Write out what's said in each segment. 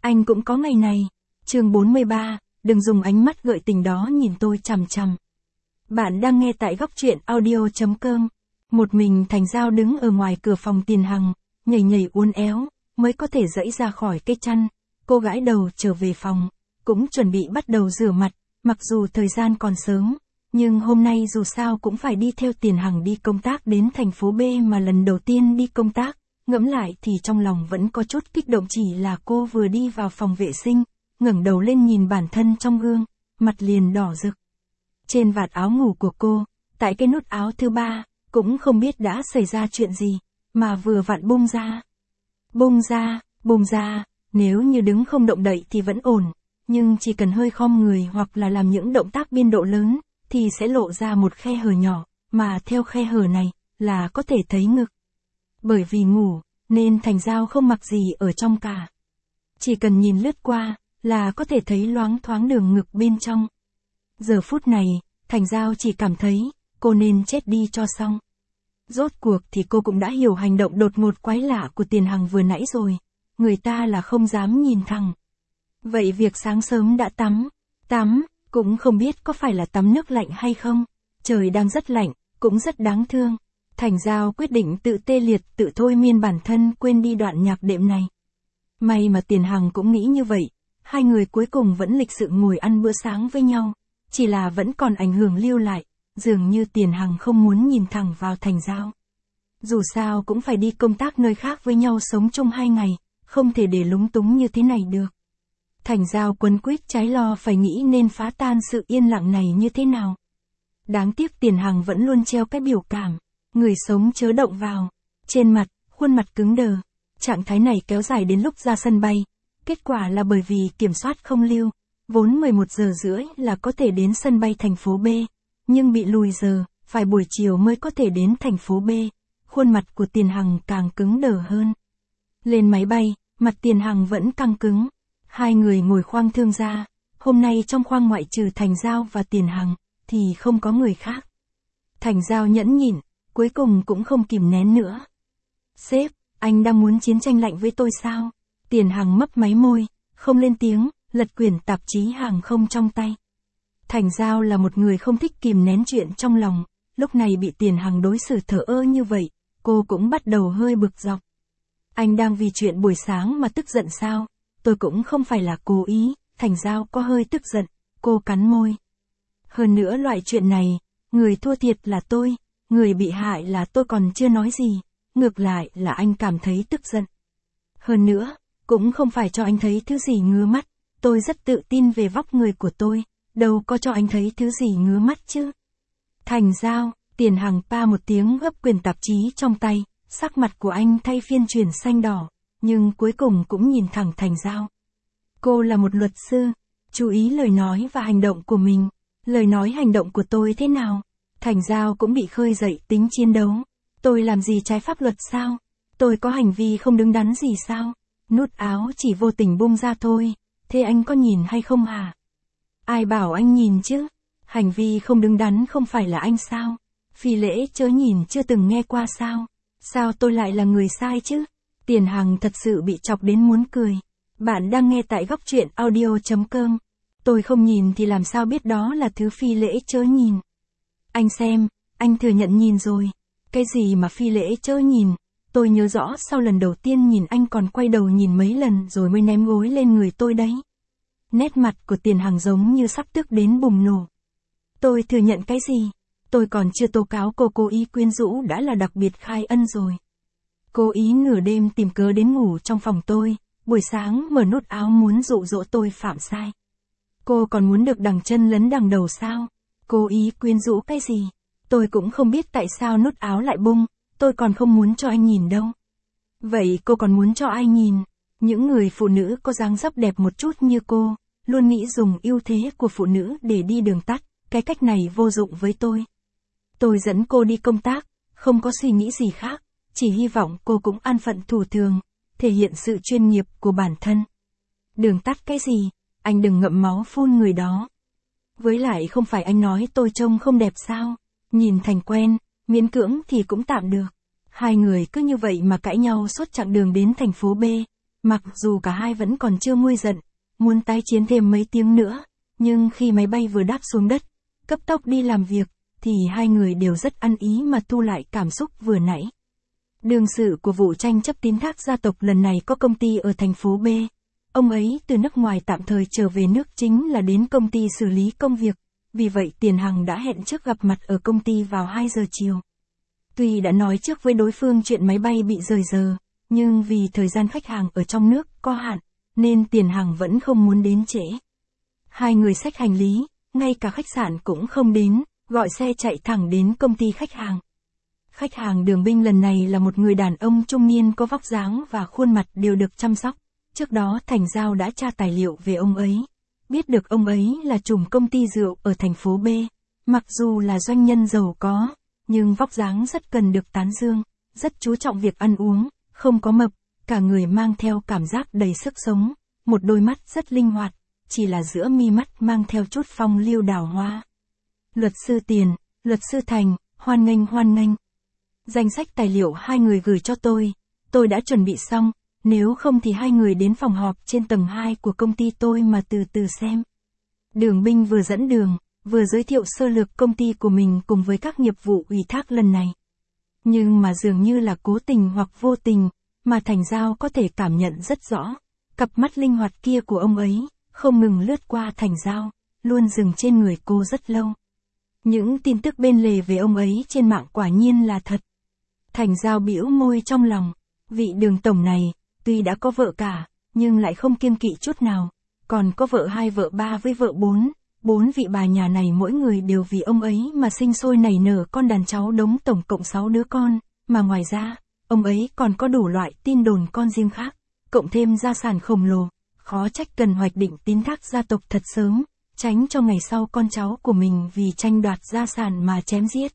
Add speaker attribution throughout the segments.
Speaker 1: Anh cũng có ngày này. Chương 43, đừng dùng ánh mắt gợi tình đó nhìn tôi chằm chằm. Bạn đang nghe tại góc truyện audio.com. Một mình Thành Giao đứng ở ngoài cửa phòng Tiền Hằng, nhảy nhảy uốn éo, mới có thể giãy ra khỏi cái chăn. Cô gãi đầu trở về phòng, cũng chuẩn bị bắt đầu rửa mặt, mặc dù thời gian còn sớm, nhưng hôm nay dù sao cũng phải đi theo Tiền Hằng đi công tác đến thành phố B mà lần đầu tiên đi công tác. Ngẫm lại thì trong lòng vẫn có chút kích động, chỉ là cô vừa đi vào phòng vệ sinh, ngẩng đầu lên nhìn bản thân trong gương, mặt liền đỏ rực. Trên vạt áo ngủ của cô, tại cái nút áo thứ 3, cũng không biết đã xảy ra chuyện gì, mà vừa vặn bung ra. Bung ra, nếu như đứng không động đậy thì vẫn ổn, nhưng chỉ cần hơi khom người hoặc là làm những động tác biên độ lớn, thì sẽ lộ ra một khe hở nhỏ, mà theo khe hở này, là có thể thấy ngực. Bởi vì ngủ, nên Thành Giao không mặc gì ở trong cả. Chỉ cần nhìn lướt qua, là có thể thấy loáng thoáng đường ngực bên trong. Giờ phút này, Thành Giao chỉ cảm thấy, cô nên chết đi cho xong. Rốt cuộc thì cô cũng đã hiểu hành động đột ngột quái lạ của Tiền Hằng vừa nãy rồi. Người ta là không dám nhìn thẳng. Vậy việc sáng sớm đã tắm, cũng không biết có phải là tắm nước lạnh hay không. Trời đang rất lạnh, cũng rất đáng thương. Thành Giao quyết định tự tê liệt, tự thôi miên bản thân quên đi đoạn nhạc đệm này. May mà Tiền Hằng cũng nghĩ như vậy, hai người cuối cùng vẫn lịch sự ngồi ăn bữa sáng với nhau, chỉ là vẫn còn ảnh hưởng lưu lại, dường như Tiền Hằng không muốn nhìn thẳng vào Thành Giao. Dù sao cũng phải đi công tác nơi khác với nhau sống chung 2 ngày, không thể để lúng túng như thế này được. Thành Giao quấn quýt trái lo phải nghĩ nên phá tan sự yên lặng này như thế nào. Đáng tiếc Tiền Hằng vẫn luôn treo cái biểu cảm, người sống chớ động vào, trên mặt, khuôn mặt cứng đờ. Trạng thái này kéo dài đến lúc ra sân bay. Kết quả là bởi vì kiểm soát không lưu, vốn 11 giờ rưỡi là có thể đến sân bay thành phố B, nhưng bị lùi giờ, phải buổi chiều mới có thể đến thành phố B. Khuôn mặt của Tiền Hằng càng cứng đờ hơn. Lên máy bay, mặt Tiền Hằng vẫn căng cứng. Hai người ngồi khoang thương gia. Hôm nay trong khoang ngoại trừ Thành Giao và Tiền Hằng, thì không có người khác. Thành Giao nhẫn nhịn, cuối cùng cũng không kìm nén nữa. Sếp, anh đang muốn chiến tranh lạnh với tôi sao? Tiền Hằng mấp máy môi, không lên tiếng, lật quyển tạp chí hàng không trong tay. Thành Giao là một người không thích kìm nén chuyện trong lòng, lúc này bị Tiền Hằng đối xử thờ ơ như vậy, cô cũng bắt đầu hơi bực dọc. Anh đang vì chuyện buổi sáng mà tức giận sao? Tôi cũng không phải là cố ý. Thành Giao có hơi tức giận, cô cắn môi. Hơn nữa loại chuyện này, người thua thiệt là tôi, người bị hại là tôi còn chưa nói gì, ngược lại là anh cảm thấy tức giận. Hơn nữa, cũng không phải cho anh thấy thứ gì ngứa mắt, tôi rất tự tin về vóc người của tôi, đâu có cho anh thấy thứ gì ngứa mắt chứ. Thành Giao, Tiền Hằng pa một tiếng gấp quyển tạp chí trong tay, sắc mặt của anh thay phiên chuyển xanh đỏ, nhưng cuối cùng cũng nhìn thẳng Thành Giao. Cô là một luật sư, chú ý lời nói và hành động của mình. Lời nói hành động của tôi thế nào? Thành Giao cũng bị khơi dậy tính chiến đấu. Tôi làm gì trái pháp luật sao? Tôi có hành vi không đứng đắn gì sao? Nút áo chỉ vô tình bung ra thôi, thế anh có nhìn hay không hả? Ai bảo anh nhìn chứ? Hành vi không đứng đắn không phải là anh sao? Phi lễ chớ nhìn chưa từng nghe qua sao? Sao tôi lại là người sai chứ? Tiền Hằng thật sự bị chọc đến muốn cười. Bạn đang nghe tại góc truyện audio.com. Tôi không nhìn thì làm sao biết đó là thứ phi lễ chớ nhìn. Anh xem, anh thừa nhận nhìn rồi. Cái gì mà phi lễ chớ nhìn? Tôi nhớ rõ sau lần đầu tiên nhìn anh còn quay đầu nhìn mấy lần rồi mới ném gối lên người tôi đấy. Nét mặt của Tiền Hằng giống như sắp tức đến bùng nổ. Tôi thừa nhận cái gì? Tôi còn chưa tố cáo cô cố ý quyến rũ đã là đặc biệt khai ân rồi. Cố ý nửa đêm tìm cớ đến ngủ trong phòng tôi, buổi sáng mở nút áo muốn dụ dỗ tôi phạm sai. Cô còn muốn được đằng chân lấn đằng đầu sao? Cố ý quyến rũ cái gì? Tôi cũng không biết tại sao nút áo lại bung, tôi còn không muốn cho anh nhìn đâu. Vậy cô còn muốn cho ai nhìn? Những người phụ nữ có dáng dấp đẹp một chút như cô, luôn nghĩ dùng ưu thế của phụ nữ để đi đường tắt, cái cách này vô dụng với tôi. Tôi dẫn cô đi công tác, không có suy nghĩ gì khác, chỉ hy vọng cô cũng an phận thủ thường, thể hiện sự chuyên nghiệp của bản thân. Đường tắt cái gì? Anh đừng ngậm máu phun người đó. Với lại không phải anh nói tôi trông không đẹp sao? Nhìn thành quen, miễn cưỡng thì cũng tạm được. Hai người cứ như vậy mà cãi nhau suốt chặng đường đến thành phố B. Mặc dù cả hai vẫn còn chưa nguôi giận, muốn tái chiến thêm mấy tiếng nữa, nhưng khi máy bay vừa đáp xuống đất, cấp tốc đi làm việc, thì hai người đều rất ăn ý mà thu lại cảm xúc vừa nãy. Đương sự của vụ tranh chấp tín thác gia tộc lần này có công ty ở thành phố B. Ông ấy từ nước ngoài tạm thời trở về nước chính là đến công ty xử lý công việc, vì vậy Tiền Hằng đã hẹn trước gặp mặt ở công ty vào 2 giờ chiều. Tuy đã nói trước với đối phương chuyện máy bay bị rời giờ, nhưng vì thời gian khách hàng ở trong nước có hạn, nên Tiền Hằng vẫn không muốn đến trễ. Hai người xách hành lý, ngay cả khách sạn cũng không đến, gọi xe chạy thẳng đến công ty khách hàng. Khách hàng Đường Binh lần này là một người đàn ông trung niên có vóc dáng và khuôn mặt đều được chăm sóc. Trước đó Thành Giao đã tra tài liệu về ông ấy. Biết được ông ấy là trùm công ty rượu ở thành phố B. Mặc dù là doanh nhân giàu có, nhưng vóc dáng rất cần được tán dương, rất chú trọng việc ăn uống, không có mập, cả người mang theo cảm giác đầy sức sống, một đôi mắt rất linh hoạt, chỉ là giữa mi mắt mang theo chút phong lưu đào hoa. Luật sư Tiền, luật sư Thành, hoan nghênh. Danh sách tài liệu hai người gửi cho tôi đã chuẩn bị xong, nếu không thì hai người đến phòng họp trên tầng 2 của công ty tôi mà từ từ xem. Đường Binh vừa dẫn đường, vừa giới thiệu sơ lược công ty của mình cùng với các nghiệp vụ ủy thác lần này. Nhưng mà dường như là cố tình hoặc vô tình, mà Thành Giao có thể cảm nhận rất rõ, cặp mắt linh hoạt kia của ông ấy, không ngừng lướt qua Thành Giao, luôn dừng trên người cô rất lâu. Những tin tức bên lề về ông ấy trên mạng quả nhiên là thật. Thành Giao bĩu môi trong lòng, vị Đường tổng này, tuy đã có vợ cả, nhưng lại không kiêng kỵ chút nào, còn có vợ 2 vợ 3 với vợ 4 vị bà nhà này mỗi người đều vì ông ấy mà sinh sôi nảy nở con đàn cháu đống tổng cộng 6 đứa con, mà ngoài ra, ông ấy còn có đủ loại tin đồn con riêng khác, cộng thêm gia sản khổng lồ, khó trách cần hoạch định tín thác gia tộc thật sớm, tránh cho ngày sau con cháu của mình vì tranh đoạt gia sản mà chém giết.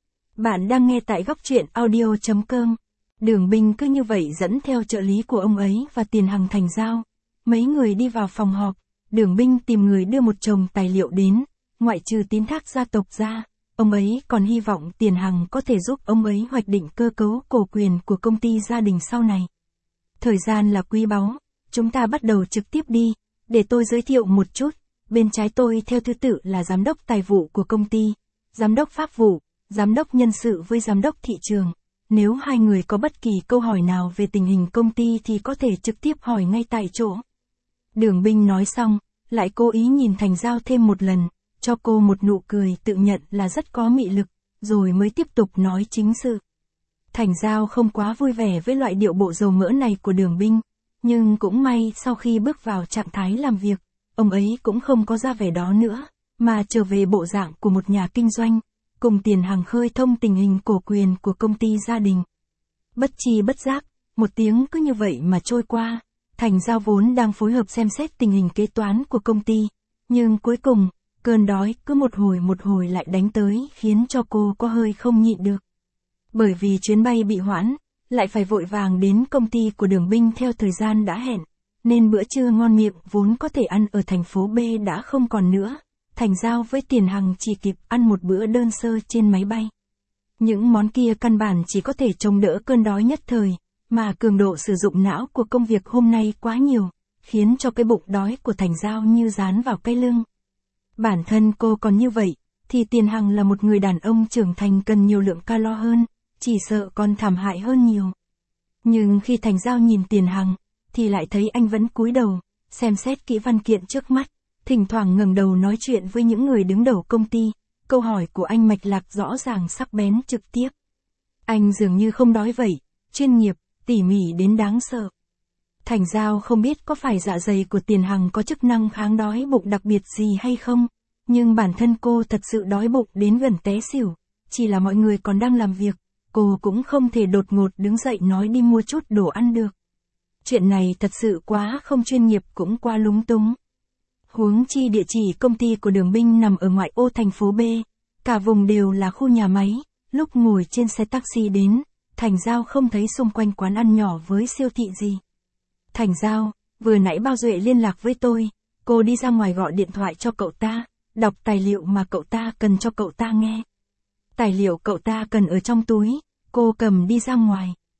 Speaker 1: Bạn đang nghe tại góc truyện audio.com. Đường Binh cứ như vậy dẫn theo trợ lý của ông ấy và Tiền Hằng Thành Giao. Mấy người đi vào phòng họp, Đường Binh tìm người đưa một chồng tài liệu đến, ngoại trừ tín thác gia tộc ra, ông ấy còn hy vọng Tiền Hằng có thể giúp ông ấy hoạch định cơ cấu cổ quyền của công ty gia đình sau này. Thời gian là quý báu, chúng ta bắt đầu trực tiếp đi, để tôi giới thiệu một chút, bên trái tôi theo thứ tự là giám đốc tài vụ của công ty, giám đốc pháp vụ, giám đốc nhân sự với giám đốc thị trường. Nếu hai người có bất kỳ câu hỏi nào về tình hình công ty thì có thể trực tiếp hỏi ngay tại chỗ. Đường Binh nói xong, lại cố ý nhìn Thành Giao thêm một lần, cho cô một nụ cười tự nhận là rất có mị lực, rồi mới tiếp tục nói chính sự. Thành Giao không quá vui vẻ với loại điệu bộ dầu mỡ này của Đường Binh, nhưng cũng may sau khi bước vào trạng thái làm việc, ông ấy cũng không có ra vẻ đó nữa, mà trở về bộ dạng của một nhà kinh doanh, cùng Tiền Hằng khơi thông tình hình cổ quyền của công ty gia đình. Bất chi bất giác, một tiếng cứ như vậy mà trôi qua, Thành Giao vốn đang phối hợp xem xét tình hình kế toán của công ty, nhưng cuối cùng, cơn đói cứ một hồi lại đánh tới khiến cho cô có hơi không nhịn được. Bởi vì chuyến bay bị hoãn, lại phải vội vàng đến công ty của Đường Binh theo thời gian đã hẹn, nên bữa trưa ngon miệng vốn có thể ăn ở thành phố B đã không còn nữa. Thành Giao với Tiền Hằng chỉ kịp ăn một bữa đơn sơ trên máy bay. Những món kia căn bản chỉ có thể chống đỡ cơn đói nhất thời, mà cường độ sử dụng não của công việc hôm nay quá nhiều, khiến cho cái bụng đói của Thành Giao như dán vào cái lưng. Bản thân cô còn như vậy, thì Tiền Hằng là một người đàn ông trưởng thành cần nhiều lượng calo hơn, chỉ sợ còn thảm hại hơn nhiều. Nhưng khi Thành Giao nhìn Tiền Hằng, thì lại thấy anh vẫn cúi đầu, xem xét kỹ văn kiện trước mắt, thỉnh thoảng ngẩng đầu nói chuyện với những người đứng đầu công ty, câu hỏi của anh mạch lạc rõ ràng sắc bén trực tiếp. Anh dường như không đói vậy, chuyên nghiệp, tỉ mỉ đến đáng sợ. Thành Giao không biết có phải dạ dày của Tiền Hằng có chức năng kháng đói bụng đặc biệt gì hay không, nhưng bản thân cô thật sự đói bụng đến gần té xỉu, chỉ là mọi người còn đang làm việc, cô cũng không thể đột ngột đứng dậy nói đi mua chút đồ ăn được. Chuyện này thật sự quá không chuyên nghiệp cũng quá lúng túng. Huống chi địa chỉ công ty của Đường Binh nằm ở ngoại ô thành phố B, cả vùng đều là khu nhà máy, lúc ngồi trên xe taxi đến, Thành Giao không thấy xung quanh quán ăn nhỏ với siêu thị gì. Thành Giao, vừa nãy Bao Duệ liên lạc với tôi, cô đi ra ngoài gọi điện thoại cho cậu ta, đọc tài liệu mà cậu ta cần cho cậu ta nghe. Tài liệu cậu ta cần ở trong túi, cô cầm đi ra ngoài.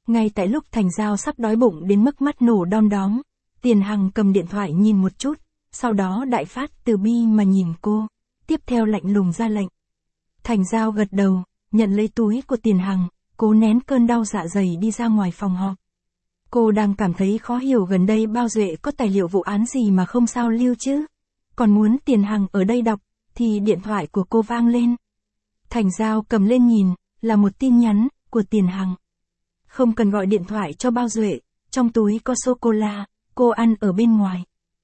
Speaker 1: Ngay tại lúc Thành Giao sắp đói bụng đến mức mắt nổ đom đóm, Tiền Hằng cầm điện thoại nhìn một chút, sau đó đại phát từ bi mà nhìn cô, tiếp theo lạnh lùng ra lệnh. Thành Giao gật đầu, nhận lấy túi của Tiền Hằng, cố nén cơn đau dạ dày đi ra ngoài phòng họp. Cô đang cảm thấy khó hiểu gần đây Bao Duệ có tài liệu vụ án gì mà không sao lưu chứ. Còn muốn Tiền Hằng ở đây đọc, thì điện thoại của cô vang lên. Thành Giao cầm lên nhìn, là một tin nhắn của Tiền Hằng. Không cần gọi điện thoại cho Bao Duệ, trong túi có sô-cô-la, cô ăn ở bên ngoài.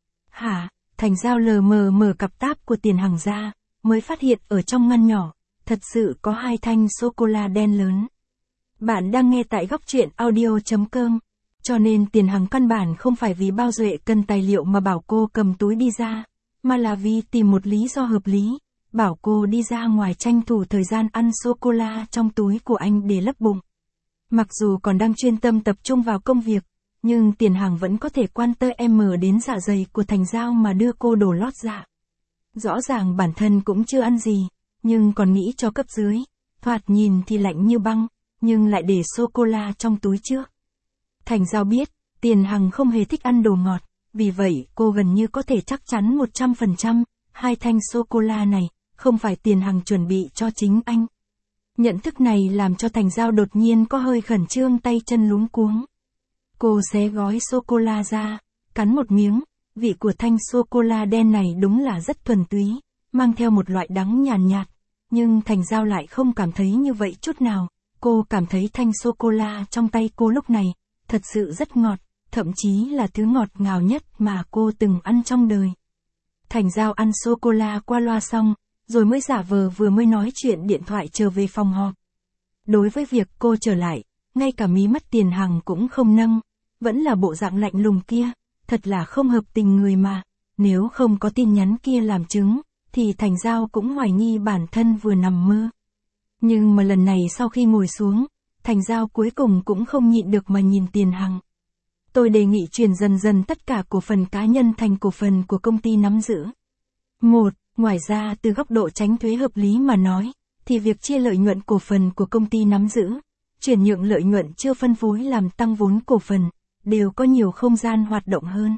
Speaker 1: Hả? Thành Giao lờ mờ mở cặp táp của Tiền Hằng ra, mới phát hiện ở trong ngăn nhỏ, thật sự có 2 thanh sô-cô-la đen lớn. Bạn đang nghe tại góc truyện audio.com, cho nên Tiền Hằng căn bản không phải vì Bao Duệ cần tài liệu mà bảo cô cầm túi đi ra, mà là vì tìm một lý do hợp lý, bảo cô đi ra ngoài tranh thủ thời gian ăn sô-cô-la trong túi của anh để lấp bụng. Mặc dù còn đang chuyên tâm tập trung vào công việc, nhưng Tiền Hằng vẫn có thể quan tâm đến dạ dày của Thành Giao mà đưa cô đồ lót dạ. Rõ ràng bản thân cũng chưa ăn gì, nhưng còn nghĩ cho cấp dưới, thoạt nhìn thì lạnh như băng, nhưng lại để sô-cô-la trong túi trước. Thành Giao biết, Tiền Hằng không hề thích ăn đồ ngọt, vì vậy cô gần như có thể chắc chắn 100%, 2 thanh sô-cô-la này, không phải Tiền Hằng chuẩn bị cho chính anh. Nhận thức này làm cho Thành Giao đột nhiên có hơi khẩn trương, tay chân luống cuống. Cô xé gói sô-cô-la ra, cắn một miếng, vị của thanh sô-cô-la đen này đúng là rất thuần túy, mang theo một loại đắng nhàn nhạt, nhưng Thành Giao lại không cảm thấy như vậy chút nào. Cô cảm thấy thanh sô-cô-la trong tay cô lúc này, thật sự rất ngọt, thậm chí là thứ ngọt ngào nhất mà cô từng ăn trong đời. Thành Giao ăn sô-cô-la qua loa xong, rồi mới giả vờ vừa mới nói chuyện điện thoại trở về phòng họp. Đối với việc cô trở lại, ngay cả mí mắt Tiền Hằng cũng không nâng, vẫn là bộ dạng lạnh lùng kia, thật là không hợp tình người mà. Nếu không có tin nhắn kia làm chứng, thì Thành Giao cũng hoài nghi bản thân vừa nằm mơ. Nhưng mà lần này sau khi ngồi xuống, Thành Giao cuối cùng cũng không nhịn được mà nhìn Tiền Hằng. Tôi đề nghị chuyển dần dần tất cả cổ phần cá nhân thành cổ phần của công ty nắm giữ. 1. Ngoài ra từ góc độ tránh thuế hợp lý mà nói, thì việc chia lợi nhuận cổ phần của công ty nắm giữ, chuyển nhượng lợi nhuận chưa phân phối làm tăng vốn cổ phần, đều có nhiều không gian hoạt động hơn.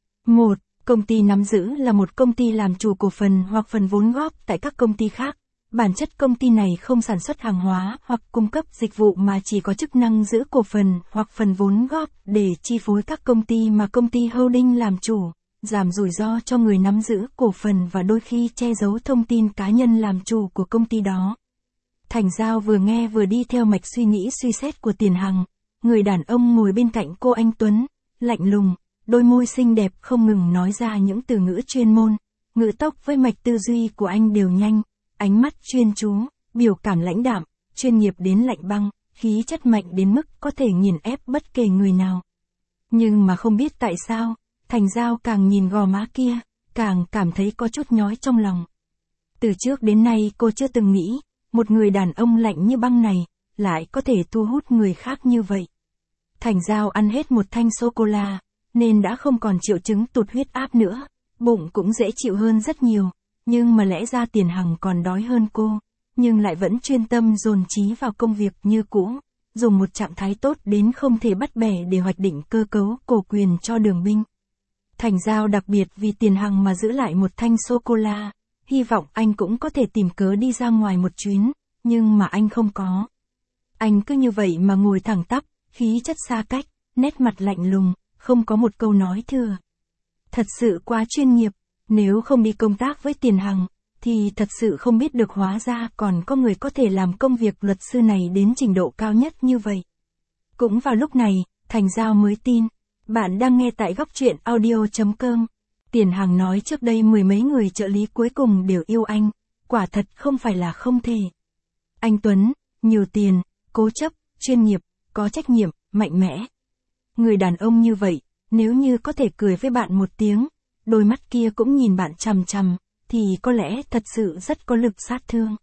Speaker 1: 1. Công ty nắm giữ là một công ty làm chủ cổ phần hoặc phần vốn góp tại các công ty khác. Bản chất công ty này không sản xuất hàng hóa hoặc cung cấp dịch vụ mà chỉ có chức năng giữ cổ phần hoặc phần vốn góp để chi phối các công ty mà công ty holding làm chủ, giảm rủi ro cho người nắm giữ cổ phần và đôi khi che giấu thông tin cá nhân làm chủ của công ty đó. Thành Giao vừa nghe vừa đi theo mạch suy nghĩ suy xét của Tiền Hằng. Người đàn ông ngồi bên cạnh cô anh tuấn, lạnh lùng, đôi môi xinh đẹp không ngừng nói ra những từ ngữ chuyên môn, ngữ tốc với mạch tư duy của anh đều nhanh, ánh mắt chuyên chú, biểu cảm lãnh đạm, chuyên nghiệp đến lạnh băng, khí chất mạnh đến mức có thể nghiền ép bất kể người nào. Nhưng mà không biết tại sao, Thành Giao càng nhìn gò má kia, càng cảm thấy có chút nhói trong lòng. Từ trước đến nay cô chưa từng nghĩ, một người đàn ông lạnh như băng này, lại có thể thu hút người khác như vậy. Thành Giao ăn hết một thanh sô-cô-la, nên đã không còn triệu chứng tụt huyết áp nữa, bụng cũng dễ chịu hơn rất nhiều, nhưng mà lẽ ra Tiền Hằng còn đói hơn cô, nhưng lại vẫn chuyên tâm dồn trí vào công việc như cũ, dùng một trạng thái tốt đến không thể bắt bẻ để hoạch định cơ cấu cổ quyền cho Đường Binh. Thành Giao đặc biệt vì Tiền Hằng mà giữ lại một thanh sô-cô-la, hy vọng anh cũng có thể tìm cớ đi ra ngoài một chuyến, nhưng mà anh không có. Anh cứ như vậy mà ngồi thẳng tắp, khí chất xa cách, nét mặt lạnh lùng, không có một câu nói thừa. Thật sự quá chuyên nghiệp, nếu không đi công tác với Tiền Hằng, thì thật sự không biết được hóa ra còn có người có thể làm công việc luật sư này đến trình độ cao nhất như vậy. Cũng vào lúc này, Thành Giao mới tin. Bạn đang nghe tại góc truyện audio.com. Tiền Hằng nói trước đây 10 mấy người trợ lý cuối cùng đều yêu anh, quả thật không phải là không thể. Anh Tuấn, nhiều tiền, cố chấp, chuyên nghiệp, có trách nhiệm, mạnh mẽ. Người đàn ông như vậy, nếu như có thể cười với bạn một tiếng, đôi mắt kia cũng nhìn bạn chằm chằm, thì có lẽ thật sự rất có lực sát thương.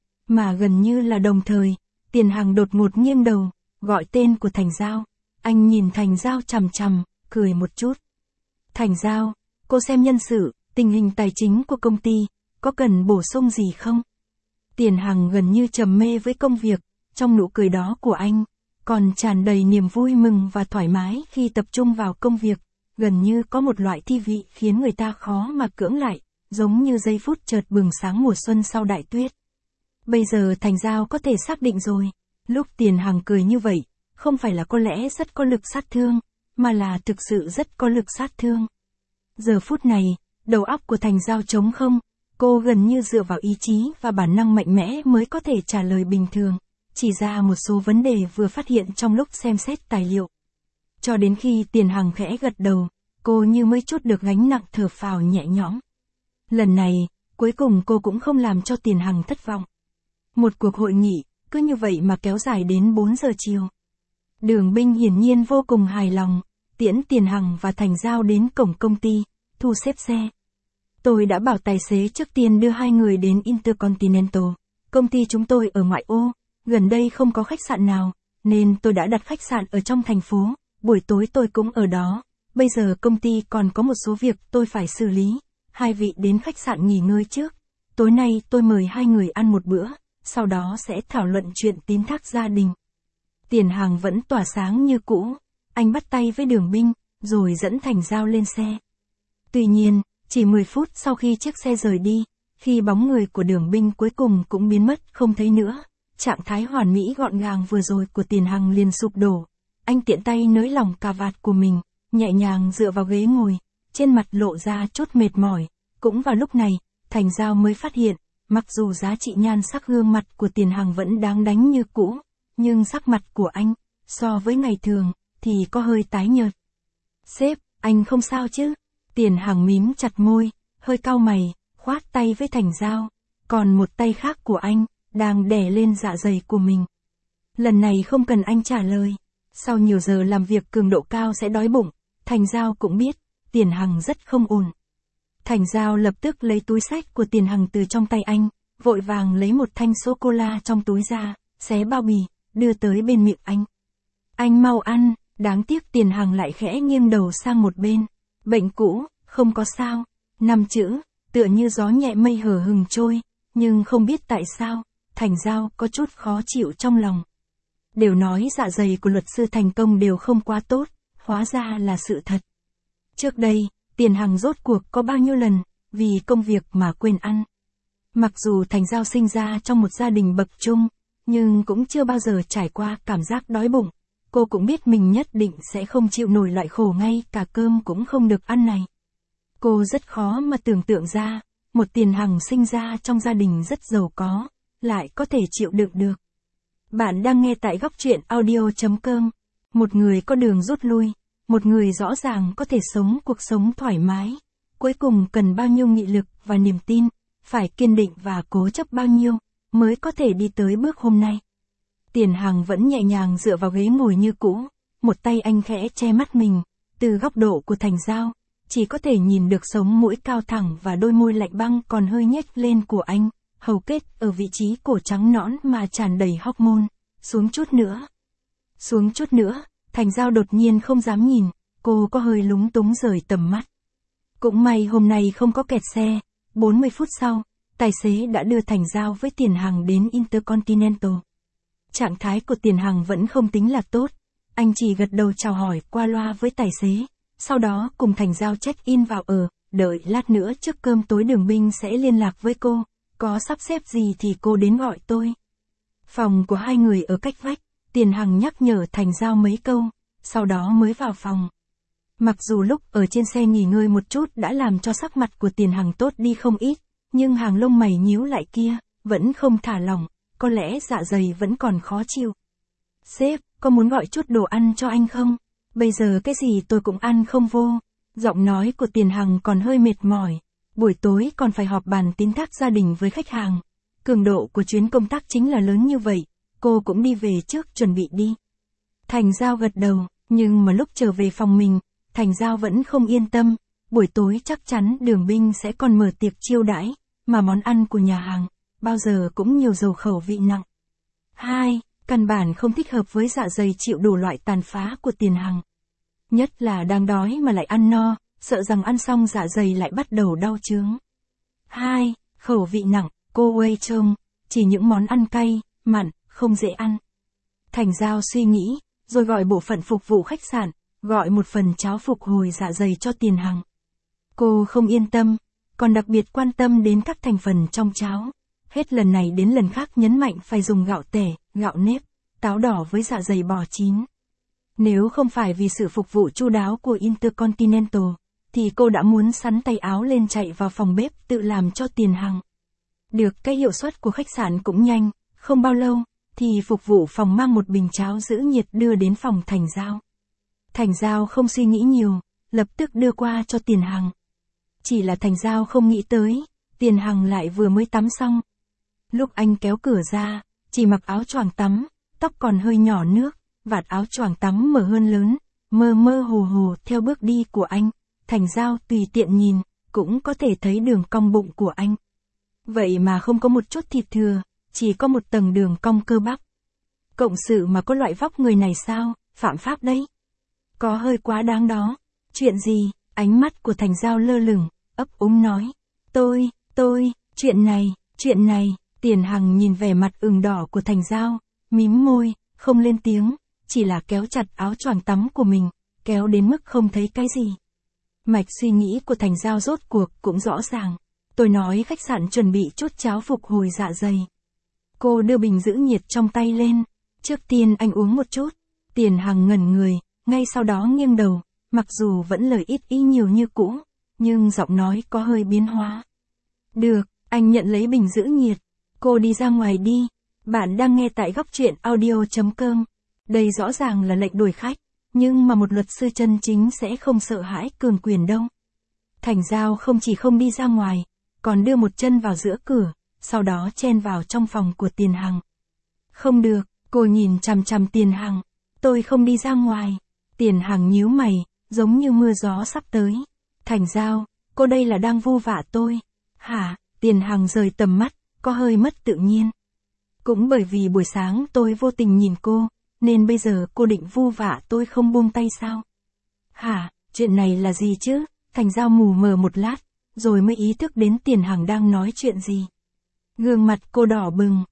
Speaker 1: Mà gần như là đồng thời, Tiền Hằng đột ngột nghiêng đầu, gọi tên của Thành Giao. Anh nhìn Thành Giao chằm chằm, cười một chút. Thành Giao, cô xem nhân sự, tình hình tài chính của công ty, có cần bổ sung gì không? Tiền Hằng gần như trầm mê với công việc, trong nụ cười đó của anh, còn tràn đầy niềm vui mừng và thoải mái khi tập trung vào công việc, gần như có một loại thi vị khiến người ta khó mà cưỡng lại, giống như giây phút chợt bừng sáng mùa xuân sau đại tuyết. Bây giờ Thành Giao có thể xác định rồi, lúc Tiền Hằng cười như vậy, không phải là có lẽ rất có lực sát thương, mà là thực sự rất có lực sát thương. Giờ phút này, đầu óc của Thành Giao trống không, cô gần như dựa vào ý chí và bản năng mạnh mẽ mới có thể trả lời bình thường, chỉ ra một số vấn đề vừa phát hiện trong lúc xem xét tài liệu. Cho đến khi Tiền Hằng khẽ gật đầu, cô như mới trút được gánh nặng, thở phào nhẹ nhõm. Lần này, cuối cùng cô cũng không làm cho Tiền Hằng thất vọng. Một cuộc hội nghị, cứ như vậy mà kéo dài đến 4 giờ chiều. Đường Binh hiển nhiên vô cùng hài lòng, tiễn Tiền Hằng và Thành Giao đến cổng công ty, thu xếp xe. Tôi đã bảo tài xế trước tiên đưa hai người đến Intercontinental. Công ty chúng tôi ở ngoại ô, gần đây không có khách sạn nào, nên tôi đã đặt khách sạn ở trong thành phố, buổi tối tôi cũng ở đó. Bây giờ công ty còn có một số việc tôi phải xử lý, hai vị đến khách sạn nghỉ ngơi trước. Tối nay tôi mời hai người ăn một bữa, sau đó sẽ thảo luận chuyện tín thác gia đình. Tiền Hằng vẫn tỏa sáng như cũ, anh bắt tay với Đường Binh, rồi dẫn Thành Giao lên xe. Tuy nhiên, chỉ 10 phút sau khi chiếc xe rời đi, khi bóng người của Đường Binh cuối cùng cũng biến mất không thấy nữa, trạng thái hoàn mỹ gọn gàng vừa rồi của Tiền Hằng liền sụp đổ. Anh tiện tay nới lỏng cà vạt của mình, nhẹ nhàng dựa vào ghế ngồi, trên mặt lộ ra chút mệt mỏi. Cũng vào lúc này, Thành Giao mới phát hiện, mặc dù giá trị nhan sắc gương mặt của Tiền Hằng vẫn đáng đánh như cũ, nhưng sắc mặt của anh, so với ngày thường, thì có hơi tái nhợt. Sếp, anh không sao chứ? Tiền Hằng mím chặt môi, hơi cau mày, khoát tay với Thành Giao, còn một tay khác của anh, đang đè lên dạ dày của mình. Lần này không cần anh trả lời, sau nhiều giờ làm việc cường độ cao sẽ đói bụng, Thành Giao cũng biết, Tiền Hằng rất không ổn. Thành Giao lập tức lấy túi xách của Tiền Hằng từ trong tay anh, vội vàng lấy một thanh sô-cô-la trong túi ra, xé bao bì, đưa tới bên miệng anh. Anh mau ăn, đáng tiếc Tiền Hằng lại khẽ nghiêng đầu sang một bên. Bệnh cũ, không có sao, 5 chữ, tựa như gió nhẹ mây hở hừng trôi, nhưng không biết tại sao, Thành Giao có chút khó chịu trong lòng. Đều nói dạ dày của luật sư thành công đều không quá tốt, hóa ra là sự thật. Trước đây, Tiền Hằng rốt cuộc có bao nhiêu lần, vì công việc mà quên ăn. Mặc dù Thành Giao sinh ra trong một gia đình bậc trung, nhưng cũng chưa bao giờ trải qua cảm giác đói bụng. Cô cũng biết mình nhất định sẽ không chịu nổi loại khổ ngay cả cơm cũng không được ăn này. Cô rất khó mà tưởng tượng ra, một Tiền Hằng sinh ra trong gia đình rất giàu có, lại có thể chịu đựng được. Bạn đang nghe tại góc truyện audio.com. Một người có đường rút lui, một người rõ ràng có thể sống cuộc sống thoải mái. Cuối cùng cần bao nhiêu nghị lực và niềm tin, phải kiên định và cố chấp bao nhiêu, mới có thể đi tới bước hôm nay. Tiền Hằng vẫn nhẹ nhàng dựa vào ghế ngồi như cũ, một tay anh khẽ che mắt mình, từ góc độ của Thành Giao, chỉ có thể nhìn được sống mũi cao thẳng và đôi môi lạnh băng còn hơi nhếch lên của anh, hầu kết ở vị trí cổ trắng nõn mà tràn đầy hormone, xuống chút nữa, Thành Giao đột nhiên không dám nhìn, cô có hơi lúng túng rời tầm mắt. Cũng may hôm nay không có kẹt xe, 40 phút sau, tài xế đã đưa Thành Giao với Tiền Hằng đến Intercontinental. Trạng thái của Tiền Hằng vẫn không tính là tốt, anh chỉ gật đầu chào hỏi qua loa với tài xế, sau đó cùng Thành Giao check-in vào ở, đợi lát nữa trước cơm tối Đường Binh sẽ liên lạc với cô, có sắp xếp gì thì cô đến gọi tôi. Phòng của hai người ở cách vách, Tiền Hằng nhắc nhở Thành Giao mấy câu, sau đó mới vào phòng. Mặc dù lúc ở trên xe nghỉ ngơi một chút đã làm cho sắc mặt của Tiền Hằng tốt đi không ít, nhưng hàng lông mày nhíu lại kia, vẫn không thả lỏng, có lẽ dạ dày vẫn còn khó chịu. Sếp, có muốn gọi chút đồ ăn cho anh không? Bây giờ cái gì tôi cũng ăn không vô. Giọng nói của Tiền Hằng còn hơi mệt mỏi. Buổi tối còn phải họp bàn tín thác gia đình với khách hàng. Cường độ của chuyến công tác chính là lớn như vậy, cô cũng đi về trước chuẩn bị đi. Thành Giao gật đầu, nhưng mà lúc trở về phòng mình, Thành Giao vẫn không yên tâm. Buổi tối chắc chắn Đường Binh sẽ còn mở tiệc chiêu đãi, mà món ăn của nhà hàng bao giờ cũng nhiều dầu khẩu vị nặng. Căn bản không thích hợp với dạ dày chịu đủ loại tàn phá của Tiền Hằng. Nhất là đang đói mà lại ăn no, sợ rằng ăn xong dạ dày lại bắt đầu đau chướng. Khẩu vị nặng, cô Wei trông, chỉ những món ăn cay, mặn, không dễ ăn. Thành Giao suy nghĩ, rồi gọi bộ phận phục vụ khách sạn, gọi một phần cháo phục hồi dạ dày cho Tiền Hằng. Cô không yên tâm, còn đặc biệt quan tâm đến các thành phần trong cháo. Hết lần này đến lần khác nhấn mạnh phải dùng gạo tẻ, gạo nếp, táo đỏ với dạ dày bò chín. Nếu không phải vì sự phục vụ chu đáo của Intercontinental, thì cô đã muốn sắn tay áo lên chạy vào phòng bếp tự làm cho Tiền Hằng. Được cái hiệu suất của khách sạn cũng nhanh, không bao lâu, thì phục vụ phòng mang một bình cháo giữ nhiệt đưa đến phòng Thành Giao. Thành Giao không suy nghĩ nhiều, lập tức đưa qua cho Tiền Hằng. Chỉ là Thành Giao không nghĩ tới, Tiền Hằng lại vừa mới tắm xong. Lúc anh kéo cửa ra, chỉ mặc áo choàng tắm, tóc còn hơi nhỏ nước, vạt áo choàng tắm mở hơn lớn, mơ mơ hồ hồ theo bước đi của anh. Thành Giao tùy tiện nhìn, cũng có thể thấy đường cong bụng của anh. Vậy mà không có một chút thịt thừa, chỉ có một tầng đường cong cơ bắp. Cộng sự mà có loại vóc người này sao, phạm pháp đấy. Có hơi quá đáng đó. Chuyện gì? Ánh mắt của Thành Giao lơ lửng, ấp úng nói. Chuyện này. Tiền Hằng nhìn vẻ mặt ửng đỏ của Thành Giao, mím môi, không lên tiếng, chỉ là kéo chặt áo choàng tắm của mình, kéo đến mức không thấy cái gì. Mạch suy nghĩ của Thành Giao rốt cuộc cũng rõ ràng. Tôi nói khách sạn chuẩn bị chút cháo phục hồi dạ dày. Cô đưa bình giữ nhiệt trong tay lên. Trước tiên anh uống một chút. Tiền Hằng ngẩn người, ngay sau đó nghiêng đầu, mặc dù vẫn lời ít ý nhiều như cũ, nhưng giọng nói có hơi biến hóa. Được, anh nhận lấy bình giữ nhiệt. Cô đi ra ngoài đi. Bạn đang nghe tại góc truyện audio.com. Đây rõ ràng là lệnh đuổi khách, nhưng mà một luật sư chân chính sẽ không sợ hãi cường quyền đâu. Thành Giao không chỉ không đi ra ngoài, còn đưa một chân vào giữa cửa, sau đó chen vào trong phòng của Tiền Hằng. Không được, cô nhìn chằm chằm Tiền Hằng. Tôi không đi ra ngoài. Tiền Hằng nhíu mày, giống như mưa gió sắp tới. Thành Giao, cô đây là đang vu vạ tôi. Hả? Tiền Hằng rời tầm mắt, có hơi mất tự nhiên. Cũng bởi vì buổi sáng tôi vô tình nhìn cô, nên bây giờ cô định vu vạ tôi không buông tay sao? Hả? Chuyện này là gì chứ? Thành Giao mù mờ một lát, rồi mới ý thức đến Tiền Hằng đang nói chuyện gì. Gương mặt cô đỏ bừng.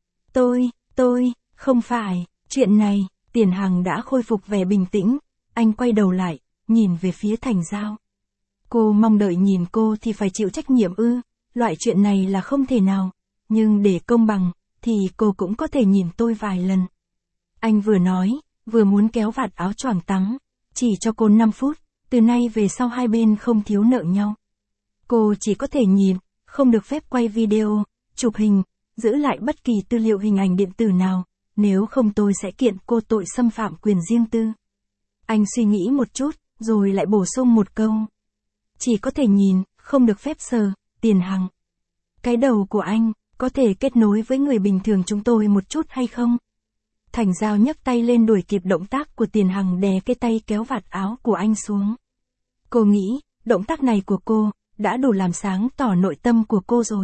Speaker 1: Không phải, chuyện này. Tiền Hằng đã khôi phục vẻ bình tĩnh, anh quay đầu lại, nhìn về phía Thành Giao. Cô mong đợi nhìn cô thì phải chịu trách nhiệm ư? Loại chuyện này là không thể nào, nhưng để công bằng, thì cô cũng có thể nhìn tôi vài lần. Anh vừa nói, vừa muốn kéo vạt áo choàng tắm, chỉ cho cô 5 phút, từ nay về sau hai bên không thiếu nợ nhau. Cô chỉ có thể nhìn, không được phép quay video, chụp hình, giữ lại bất kỳ tư liệu hình ảnh điện tử nào, nếu không tôi sẽ kiện cô tội xâm phạm quyền riêng tư. Anh suy nghĩ một chút, rồi lại bổ sung một câu. Chỉ có thể nhìn, không được phép sờ. Tiền Hằng. Cái đầu của anh, có thể kết nối với người bình thường chúng tôi một chút hay không? Thành Giao nhấc tay lên đuổi kịp động tác của Tiền Hằng đè cái tay kéo vạt áo của anh xuống. Cô nghĩ, động tác này của cô, đã đủ làm sáng tỏ nội tâm của cô rồi.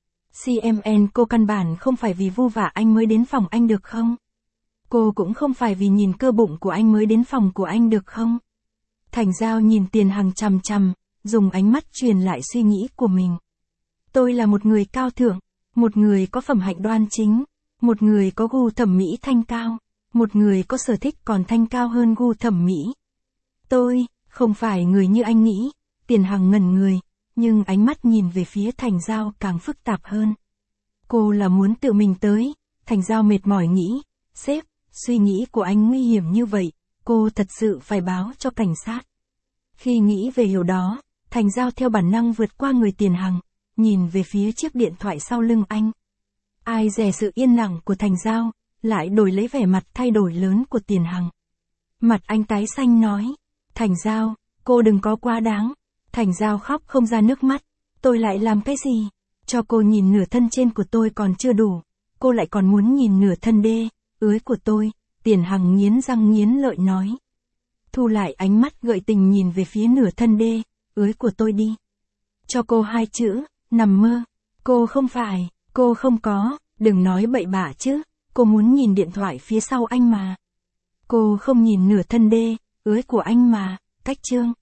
Speaker 1: CMN cô căn bản không phải vì vu vạ anh mới đến phòng anh được không? Cô cũng không phải vì nhìn cơ bụng của anh mới đến phòng của anh được không? Thành Giao nhìn Tiền Hằng chằm chằm, dùng ánh mắt truyền lại suy nghĩ của mình. Tôi là một người cao thượng, một người có phẩm hạnh đoan chính, một người có gu thẩm mỹ thanh cao, một người có sở thích còn thanh cao hơn gu thẩm mỹ. Tôi, không phải người như anh nghĩ. Tiền Hằng ngẩn người, nhưng ánh mắt nhìn về phía Thành Giao càng phức tạp hơn. Cô là muốn tự mình tới. Thành Giao mệt mỏi nghĩ, sếp, suy nghĩ của anh nguy hiểm như vậy, cô thật sự phải báo cho cảnh sát. Khi nghĩ về điều đó, Thành Giao theo bản năng vượt qua người Tiền Hằng, nhìn về phía chiếc điện thoại sau lưng anh. Ai dè sự yên lặng của Thành Giao, lại đổi lấy vẻ mặt thay đổi lớn của Tiền Hằng. Mặt anh tái xanh nói, Thành Giao, cô đừng có quá đáng. Thành Giao khóc không ra nước mắt, tôi lại làm cái gì? Cho cô nhìn nửa thân trên của tôi còn chưa đủ, cô lại còn muốn nhìn nửa thân đê, ưới của tôi. Tiền Hằng nghiến răng nghiến lợi nói. Thu lại ánh mắt gợi tình nhìn về phía nửa thân đê, ưới của tôi đi. Cho cô 2 chữ, nằm mơ. Cô không phải, cô không có, đừng nói bậy bạ chứ, cô muốn nhìn điện thoại phía sau anh mà. Cô không nhìn nửa thân đê, ưới của anh mà, cách chương.